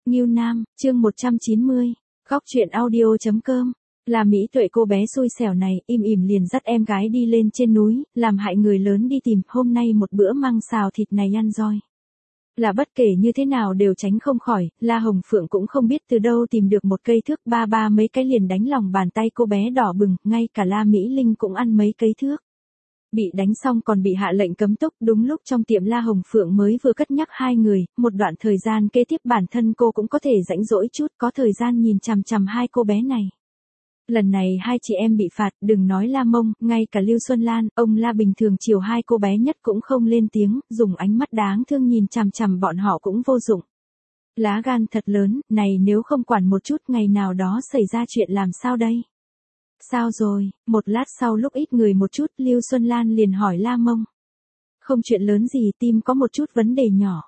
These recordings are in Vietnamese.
Ngưu Nam, chương 190, góc truyện audio.com. Là Mỹ Tuệ cô bé xui xẻo này, im ỉm liền dắt em gái đi lên trên núi, làm hại người lớn đi tìm, hôm nay một bữa măng xào thịt này ăn roi. Là bất kể như thế nào đều tránh không khỏi, La Hồng Phượng cũng không biết từ đâu tìm được một cây thước ba mấy cái liền đánh lòng bàn tay cô bé đỏ bừng, ngay cả La Mỹ Linh cũng ăn mấy cây thước. Bị đánh xong còn bị hạ lệnh cấm túc, đúng lúc trong tiệm La Hồng Phượng mới vừa cất nhắc hai người, một đoạn thời gian kế tiếp bản thân cô cũng có thể rảnh rỗi chút, có thời gian nhìn chằm chằm hai cô bé này. Lần này hai chị em bị phạt, đừng nói La Mông, ngay cả Lưu Xuân Lan, ông La bình thường chiều hai cô bé nhất cũng không lên tiếng, dùng ánh mắt đáng thương nhìn chằm chằm bọn họ cũng vô dụng. Lá gan thật lớn, này nếu không quản một chút ngày nào đó xảy ra chuyện làm sao đây? Sao rồi? Một lát sau lúc ít người một chút, Lưu Xuân Lan liền hỏi La Mông. Không chuyện lớn gì, tim có một chút vấn đề nhỏ.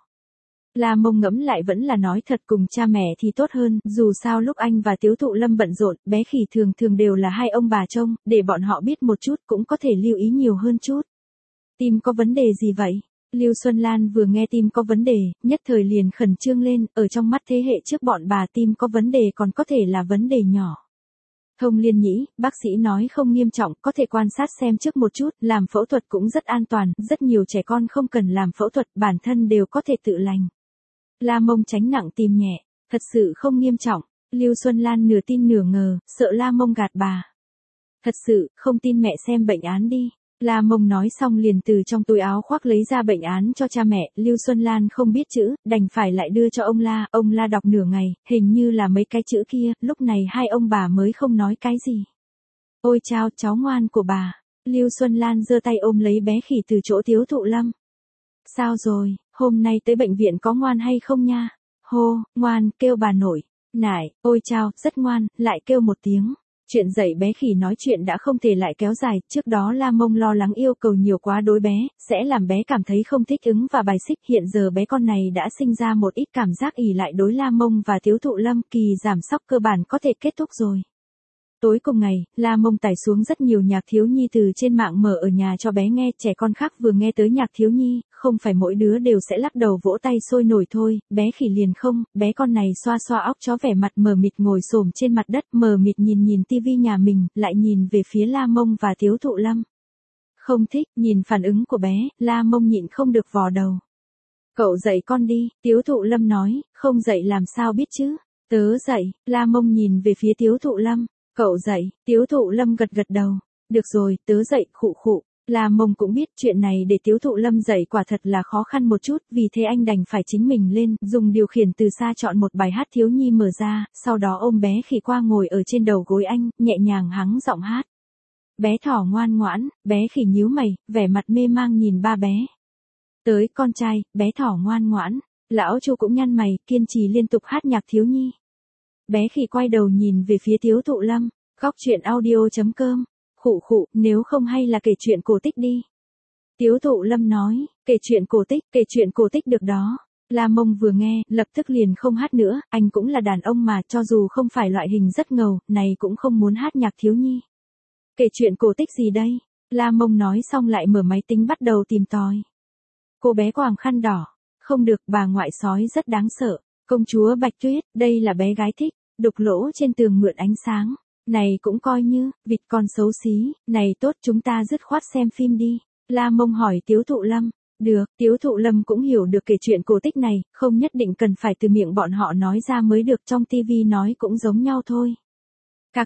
La Mông ngẫm lại vẫn là nói thật cùng cha mẹ thì tốt hơn, dù sao lúc anh và Tiếu Thụ Lâm bận rộn, bé Khỉ thường thường đều là hai ông bà trông, để bọn họ biết một chút cũng có thể lưu ý nhiều hơn chút. Tim có vấn đề gì vậy? Lưu Xuân Lan vừa nghe tim có vấn đề, nhất thời liền khẩn trương lên, ở trong mắt thế hệ trước bọn bà tim có vấn đề còn có thể là vấn đề nhỏ. Thông Liên Nhĩ, bác sĩ nói không nghiêm trọng, có thể quan sát xem trước một chút, làm phẫu thuật cũng rất an toàn, rất nhiều trẻ con không cần làm phẫu thuật, bản thân đều có thể tự lành. La Mông tránh nặng tim nhẹ, thật sự không nghiêm trọng, Lưu Xuân Lan nửa tin nửa ngờ, sợ La Mông gạt bà. Thật sự, không tin mẹ xem bệnh án đi. La Mông nói xong liền từ trong túi áo khoác lấy ra bệnh án cho cha mẹ, Lưu Xuân Lan không biết chữ, đành phải lại đưa cho ông La đọc nửa ngày, hình như là mấy cái chữ kia, lúc này hai ông bà mới không nói cái gì. Ôi chao, cháu ngoan của bà. Lưu Xuân Lan giơ tay ôm lấy bé Khỉ từ chỗ Tiếu Thụ Lâm. Sao rồi, hôm nay tới bệnh viện có ngoan hay không nha? Hô, ngoan, kêu bà nội. Nải, ôi chao, rất ngoan, lại kêu một tiếng. Chuyện dạy bé Khỉ nói chuyện đã không thể lại kéo dài, trước đó La Mông lo lắng yêu cầu nhiều quá đối bé, sẽ làm bé cảm thấy không thích ứng và bài xích, hiện giờ bé con này đã sinh ra một ít cảm giác ỉ lại đối La Mông và Tiếu Thụ Lâm, kỳ giảm sóc cơ bản có thể kết thúc rồi. Tối cùng ngày, La Mông tải xuống rất nhiều nhạc thiếu nhi từ trên mạng mở ở nhà cho bé nghe, trẻ con khác vừa nghe tới nhạc thiếu nhi, không phải mỗi đứa đều sẽ lắc đầu vỗ tay sôi nổi thôi, bé Khỉ liền không, bé con này xoa xoa óc chó vẻ mặt mờ mịt ngồi xổm trên mặt đất, mờ mịt nhìn tivi nhà mình, lại nhìn về phía La Mông và Tiếu Thụ Lâm. Không thích, nhìn phản ứng của bé, La Mông nhịn không được vò đầu. Cậu dạy con đi, Tiếu Thụ Lâm nói, không dạy làm sao biết chứ, tớ dạy, La Mông nhìn về phía Tiếu Thụ Lâm. Cậu dạy, Tiếu Thụ Lâm gật đầu. Được rồi, tớ dạy, khụ khụ. La Mông cũng biết chuyện này để Tiếu Thụ Lâm dạy quả thật là khó khăn một chút, vì thế anh đành phải chính mình lên, dùng điều khiển từ xa chọn một bài hát thiếu nhi mở ra, sau đó ôm bé Khỉ qua ngồi ở trên đầu gối anh, nhẹ nhàng hắng giọng hát. Bé thỏ ngoan ngoãn, bé Khỉ nhíu mày, vẻ mặt mê mang nhìn ba bé. Tới con trai, bé thỏ ngoan ngoãn, lão Chu cũng nhăn mày, kiên trì liên tục hát nhạc thiếu nhi. Bé Khỉ quay đầu nhìn về phía Tiếu Thụ Lâm, góc truyện audio.com, khụ khụ, nếu không hay là kể chuyện cổ tích đi. Tiếu Thụ Lâm nói, kể chuyện cổ tích được đó. La Mông vừa nghe, lập tức liền không hát nữa, anh cũng là đàn ông mà, cho dù không phải loại hình rất ngầu, này cũng không muốn hát nhạc thiếu nhi. Kể chuyện cổ tích gì đây? La Mông nói xong lại mở máy tính bắt đầu tìm tòi. Cô bé quàng khăn đỏ, không được, bà ngoại sói rất đáng sợ. Công chúa Bạch Tuyết, đây là bé gái thích. Đục lỗ trên tường mượn ánh sáng, này cũng coi như, vịt con xấu xí, này tốt chúng ta dứt khoát xem phim đi. La Mông hỏi Tiếu Thụ Lâm, được, Tiếu Thụ Lâm cũng hiểu được kể chuyện cổ tích này, không nhất định cần phải từ miệng bọn họ nói ra mới được, trong tivi nói cũng giống nhau thôi. Cạc,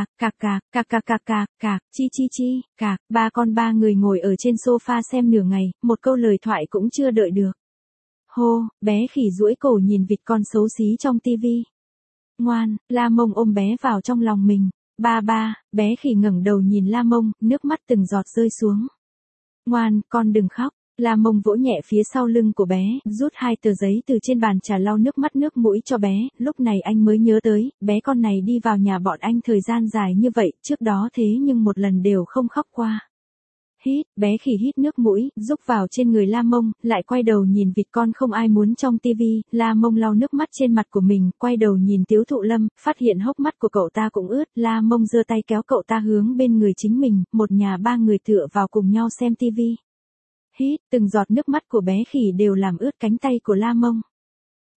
chi, cạc, ba người ngồi ở trên sofa xem nửa ngày, một câu lời thoại cũng chưa đợi được. Hô, bé Khỉ duỗi cổ nhìn vịt con xấu xí trong tivi. Ngoan, La Mông ôm bé vào trong lòng mình. Ba, bé Khỉ ngẩng đầu nhìn La Mông, nước mắt từng giọt rơi xuống. Ngoan, con đừng khóc. La Mông vỗ nhẹ phía sau lưng của bé, rút hai tờ giấy từ trên bàn trà lau nước mắt nước mũi cho bé, lúc này anh mới nhớ tới, bé con này đi vào nhà bọn anh thời gian dài như vậy, trước đó thế nhưng một lần đều không khóc qua. Hít, bé Khỉ hít nước mũi, rúc vào trên người La Mông, lại quay đầu nhìn vịt con không ai muốn trong tivi, La Mông lau nước mắt trên mặt của mình, quay đầu nhìn Tiếu Thụ Lâm, phát hiện hốc mắt của cậu ta cũng ướt, La Mông giơ tay kéo cậu ta hướng bên người chính mình, một nhà ba người tựa vào cùng nhau xem tivi. Hít, từng giọt nước mắt của bé Khỉ đều làm ướt cánh tay của La Mông.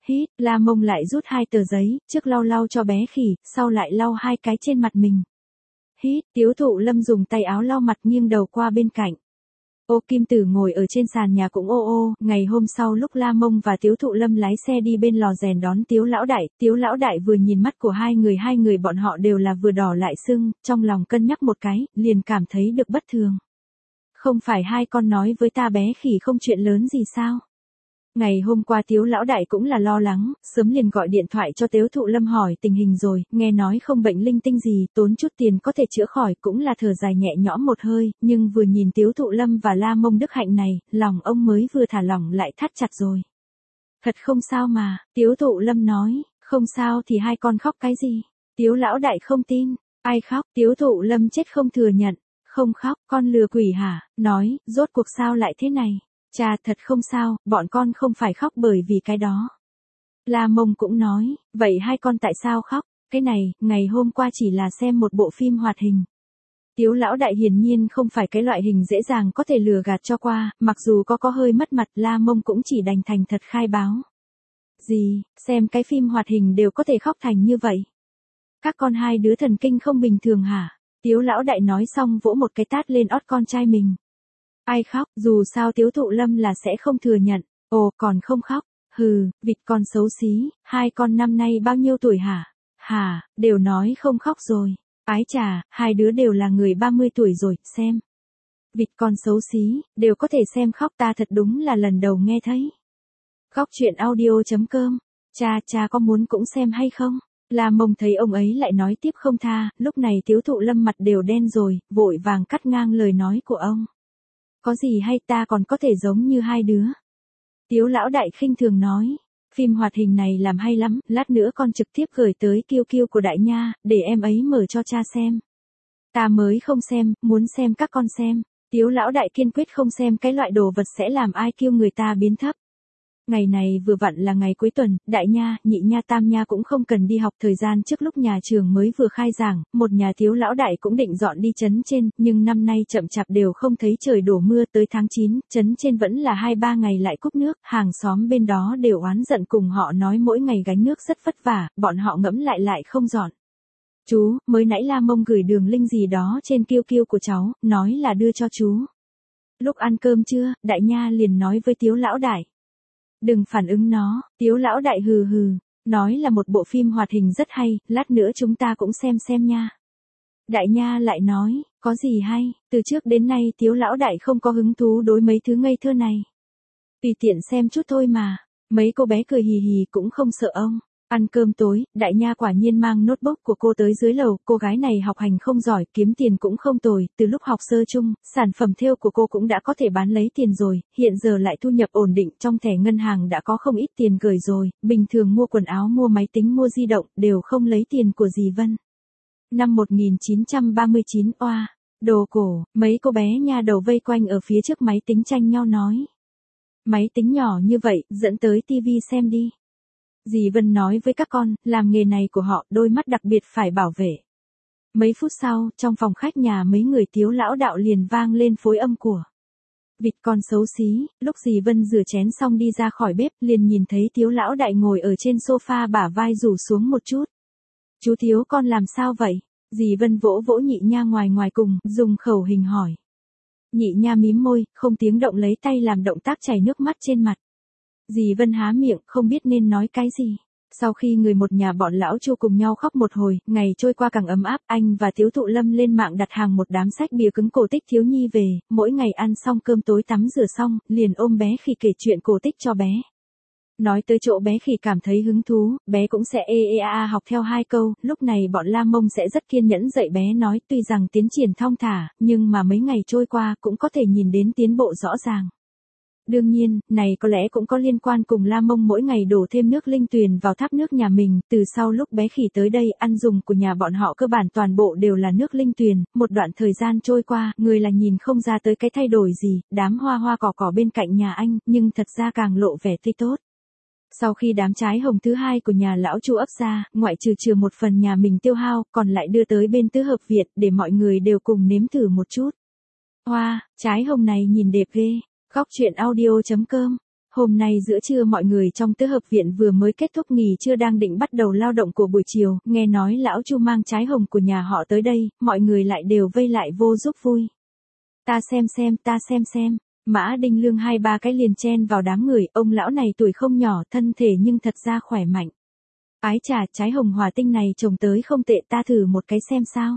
Hít, La Mông lại rút 2 tờ giấy, trước lau lau cho bé khỉ, sau lại lau 2 cái trên mặt mình. Hít, Tiếu Thụ Lâm dùng tay áo lau mặt nghiêng đầu qua bên cạnh. Ô Kim Tử ngồi ở trên sàn nhà cũng ô. Ngày hôm sau lúc La Mông và Tiếu Thụ Lâm lái xe đi bên lò rèn đón Tiếu Lão Đại vừa nhìn mắt của hai người bọn họ đều là vừa đỏ lại sưng, trong lòng cân nhắc một cái, liền cảm thấy được bất thường. Không phải hai con nói với ta bé khỉ không chuyện lớn gì sao? Ngày hôm qua Tiếu Lão Đại cũng là lo lắng, sớm liền gọi điện thoại cho Tiếu Thụ Lâm hỏi tình hình rồi, nghe nói không bệnh linh tinh gì, tốn chút tiền có thể chữa khỏi, cũng là thở dài nhẹ nhõm một hơi, nhưng vừa nhìn Tiếu Thụ Lâm và La Mông Đức Hạnh này, lòng ông mới vừa thả lỏng lại thắt chặt rồi. Thật không sao mà, Tiếu Thụ Lâm nói, không sao thì hai con khóc cái gì? Tiếu Lão Đại không tin, ai khóc? Tiếu Thụ Lâm chết không thừa nhận, không khóc, con lừa quỷ hả? Nói, rốt cuộc sao lại thế này? Cha thật không sao, bọn con không phải khóc bởi vì cái đó. La Mông cũng nói, vậy hai con tại sao khóc? Cái này, ngày hôm qua chỉ là xem một bộ phim hoạt hình. Tiếu Lão Đại hiển nhiên không phải cái loại hình dễ dàng có thể lừa gạt cho qua, mặc dù có hơi mất mặt, La Mông cũng chỉ đành thành thật khai báo. Gì, xem cái phim hoạt hình đều có thể khóc thành như vậy? Các con hai đứa thần kinh không bình thường hả? Tiếu Lão Đại nói xong vỗ một cái tát lên ót con trai mình. Ai khóc, dù sao Tiếu Thụ Lâm là sẽ không thừa nhận. Ồ, còn không khóc. Hừ, vịt con xấu xí, hai con năm nay bao nhiêu tuổi hả? Hả, đều nói không khóc rồi. Ái chà, hai đứa đều là người 30 tuổi rồi, xem. Vịt con xấu xí, đều có thể xem khóc, ta thật đúng là lần đầu nghe thấy. Góc truyện audio.com. Cha có muốn cũng xem hay không? La Mông thấy ông ấy lại nói tiếp không tha, lúc này Tiếu Thụ Lâm mặt đều đen rồi, vội vàng cắt ngang lời nói của ông. Có gì hay ta còn có thể giống như hai đứa. Tiếu Lão Đại khinh thường nói, phim hoạt hình này làm hay lắm, lát nữa con trực tiếp gửi tới QQ của Đại Nha, để em ấy mở cho cha xem. Ta mới không xem, muốn xem các con xem. Tiếu Lão Đại kiên quyết không xem cái loại đồ vật sẽ làm IQ người ta biến thấp. Ngày này vừa vặn là ngày cuối tuần, Đại Nha, Nhị Nha, Tam Nha cũng không cần đi học, thời gian trước lúc nhà trường mới vừa khai giảng, một nhà Tiếu Lão Đại cũng định dọn đi trấn trên, nhưng năm nay chậm chạp đều không thấy trời đổ mưa, tới tháng 9, trấn trên vẫn là 2-3 ngày lại cúp nước, hàng xóm bên đó đều oán giận cùng họ nói mỗi ngày gánh nước rất vất vả, bọn họ ngẫm lại không dọn. Chú, mới nãy La Mông gửi đường link gì đó trên QQ của cháu, nói là đưa cho chú. Lúc ăn cơm trưa, Đại Nha liền nói với Tiếu Lão Đại. Đừng phản ứng nó, Tiếu Lão Đại hừ, nói là một bộ phim hoạt hình rất hay, lát nữa chúng ta cũng xem nha. Đại Nha lại nói, có gì hay, từ trước đến nay Tiếu Lão Đại không có hứng thú đối mấy thứ ngây thơ này. Tùy tiện xem chút thôi mà, mấy cô bé cười hì hì cũng không sợ ông. Ăn cơm tối, Đại Nha quả nhiên mang notebook của cô tới dưới lầu, cô gái này học hành không giỏi, kiếm tiền cũng không tồi, từ lúc học sơ chung, sản phẩm thêu của cô cũng đã có thể bán lấy tiền rồi, hiện giờ lại thu nhập ổn định, trong thẻ ngân hàng đã có không ít tiền gửi rồi, bình thường mua quần áo, mua máy tính, mua di động, đều không lấy tiền của dì Vân. Năm 1939, oa, đồ cổ, mấy cô bé nha đầu vây quanh ở phía trước máy tính tranh nhau nói. Máy tính nhỏ như vậy, dẫn tới tivi xem đi. Dì Vân nói với các con, làm nghề này của họ, đôi mắt đặc biệt phải bảo vệ. Mấy phút sau, trong phòng khách nhà mấy người Tiếu Lão Đạo liền vang lên phối âm của vịt con xấu xí. Lúc dì Vân rửa chén xong đi ra khỏi bếp, liền nhìn thấy Tiếu Lão Đại ngồi ở trên sofa bả vai rủ xuống một chút. Chú Tiếu con làm sao vậy? Dì Vân vỗ vỗ Nhị Nha ngoài cùng, dùng khẩu hình hỏi. Nhị Nha mím môi, không tiếng động lấy tay làm động tác chảy nước mắt trên mặt. Dì Vân há miệng, không biết nên nói cái gì. Sau khi người một nhà bọn lão Chu cùng nhau khóc một hồi, ngày trôi qua càng ấm áp, anh và Tiếu Thụ Lâm lên mạng đặt hàng một đám sách bìa cứng cổ tích thiếu nhi về, mỗi ngày ăn xong cơm tối tắm rửa xong, liền ôm bé khỉ kể chuyện cổ tích cho bé. Nói tới chỗ bé khỉ cảm thấy hứng thú, bé cũng sẽ học theo 2 câu, lúc này bọn La Mông sẽ rất kiên nhẫn dạy bé nói, tuy rằng tiến triển thong thả, nhưng mà mấy ngày trôi qua cũng có thể nhìn đến tiến bộ rõ ràng. Đương nhiên, này có lẽ cũng có liên quan cùng La Mông mỗi ngày đổ thêm nước linh tuyền vào tháp nước nhà mình, từ sau lúc bé khỉ tới đây, ăn dùng của nhà bọn họ cơ bản toàn bộ đều là nước linh tuyền, một đoạn thời gian trôi qua, người là nhìn không ra tới cái thay đổi gì, đám hoa cỏ bên cạnh nhà anh, nhưng thật ra càng lộ vẻ tươi tốt. Sau khi đám trái hồng thứ 2 của nhà lão Chu ấp ra, ngoại trừ một phần nhà mình tiêu hao, còn lại đưa tới bên tứ hợp viện, để mọi người đều cùng nếm thử một chút. Hoa, trái hồng này nhìn đẹp ghê. Góc truyện audio.com Hôm nay giữa trưa mọi người trong tứ hợp viện vừa mới kết thúc nghỉ trưa đang định bắt đầu lao động của buổi chiều, nghe nói lão Chu mang trái hồng của nhà họ tới đây, mọi người lại đều vây lại vô giúp vui. Ta xem. Mã Đinh Lương 2-3 cái liền chen vào đám người, ông lão này tuổi không nhỏ, thân thể nhưng thật ra khỏe mạnh. Ái chà, trái hồng hỏa tinh này trồng tới không tệ, ta thử một cái xem sao.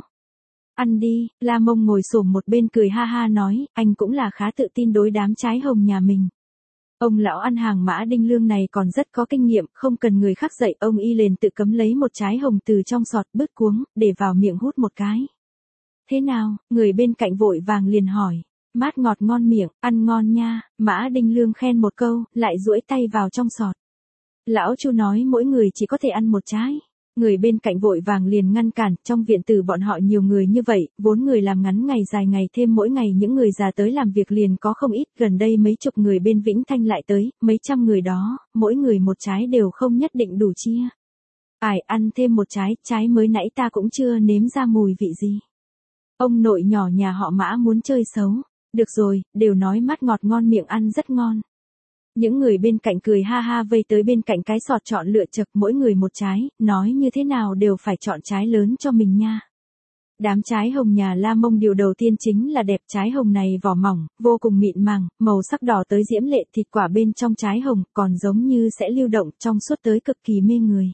Ăn đi, La Mông ngồi xổm một bên cười ha ha nói, anh cũng là khá tự tin đối đám trái hồng nhà mình. Ông lão ăn hàng Mã Đinh Lương này còn rất có kinh nghiệm, không cần người khác dạy, ông y liền tự cấm lấy một trái hồng từ trong sọt bứt cuống, để vào miệng hút một cái. Thế nào, người bên cạnh vội vàng liền hỏi. Mát ngọt ngon miệng, ăn ngon nha, Mã Đinh Lương khen một câu, lại duỗi tay vào trong sọt. Lão Chu nói mỗi người chỉ có thể ăn một trái. Người bên cạnh vội vàng liền ngăn cản, trong viện tử bọn họ nhiều người như vậy, 4 người làm ngắn ngày dài ngày thêm mỗi ngày những người già tới làm việc liền có không ít, gần đây mấy chục người bên Vĩnh Thanh lại tới, mấy trăm người đó, mỗi người một trái đều không nhất định đủ chia. Ải ăn thêm một trái mới nãy ta cũng chưa nếm ra mùi vị gì. Ông nội nhỏ nhà họ Mã muốn chơi xấu. Được rồi, đều nói mát ngọt ngon miệng ăn rất ngon. Những người bên cạnh cười ha ha vây tới bên cạnh cái sọt chọn lựa chật mỗi người một trái, nói như thế nào đều phải chọn trái lớn cho mình nha. Đám trái hồng nhà La Mông điều đầu tiên chính là đẹp, trái hồng này vỏ mỏng, vô cùng mịn màng, màu sắc đỏ tới diễm lệ, thịt quả bên trong trái hồng còn giống như sẽ lưu động trong suốt tới cực kỳ mê người.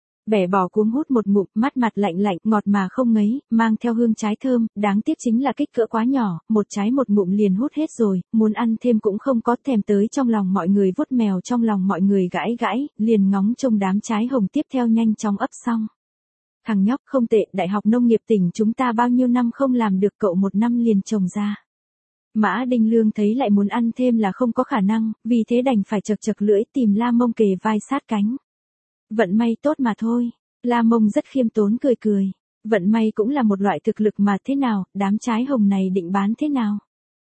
Bẻ bỏ cuống hút một ngụm, mắt mặt lạnh lạnh, ngọt mà không ngấy, mang theo hương trái thơm, đáng tiếc chính là kích cỡ quá nhỏ, một trái một ngụm liền hút hết rồi, muốn ăn thêm cũng không có, thèm tới trong lòng mọi người vuốt mèo trong lòng mọi người gãi, liền ngóng trông đám trái hồng tiếp theo nhanh chóng ấp xong. Thằng nhóc không tệ, Đại học Nông nghiệp tỉnh chúng ta bao nhiêu năm không làm được, cậu 1 năm liền trồng ra. Mã Đinh Lương thấy lại muốn ăn thêm là không có khả năng, vì thế đành phải chật lưỡi tìm La Mông kề vai sát cánh. Vận may tốt mà thôi. La Mông rất khiêm tốn cười. Vận may cũng là một loại thực lực mà, thế nào, đám trái hồng này định bán thế nào?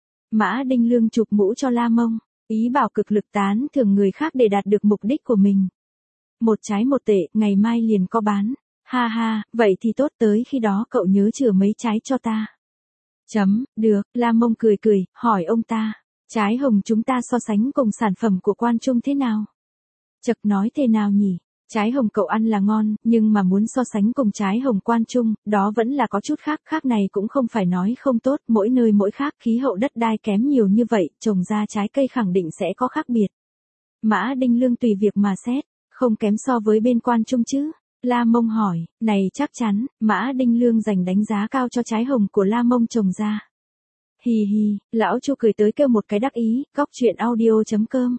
Mã Đinh Lương chụp mũ cho La Mông, ý bảo cực lực tán thưởng người khác để đạt được mục đích của mình. Một trái 1 tệ, ngày mai liền có bán. Ha ha, vậy thì tốt, tới khi đó cậu nhớ chừa mấy trái cho ta. Được, La Mông cười, hỏi ông ta, trái hồng chúng ta so sánh cùng sản phẩm của Quan Trung thế nào? Chật nói thế nào nhỉ? Trái hồng cậu ăn là ngon, nhưng mà muốn so sánh cùng trái hồng Quan Trung, đó vẫn là có chút khác này cũng không phải nói không tốt, mỗi nơi mỗi khác, khí hậu đất đai kém nhiều như vậy, trồng ra trái cây khẳng định sẽ có khác biệt. Mã Đinh Lương tùy việc mà xét, không kém so với bên Quan Trung chứ? La Mông hỏi, này chắc chắn, Mã Đinh Lương dành đánh giá cao cho trái hồng của La Mông trồng ra. Hi, lão Chu cười tới kêu một cái đắc ý, góc chuyện audio.com.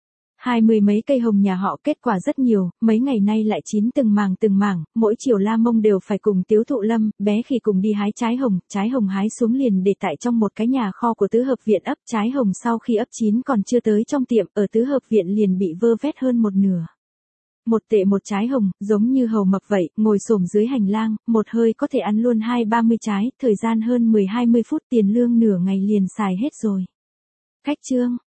20 mấy cây hồng nhà họ kết quả rất nhiều, mấy ngày nay lại chín từng mảng, mỗi chiều La Mông đều phải cùng Tiếu Thụ Lâm, bé Khỉ cùng đi hái trái hồng hái xuống liền để tại trong một cái nhà kho của tứ hợp viện ấp, trái hồng sau khi ấp chín còn chưa tới trong tiệm, ở tứ hợp viện liền bị vơ vét hơn một nửa. 1 tệ một trái hồng, giống như hầu mập vậy, ngồi xổm dưới hành lang, một hơi có thể ăn luôn 20-30 trái, thời gian hơn 10-20 phút, tiền lương nửa ngày liền xài hết rồi. Khách trương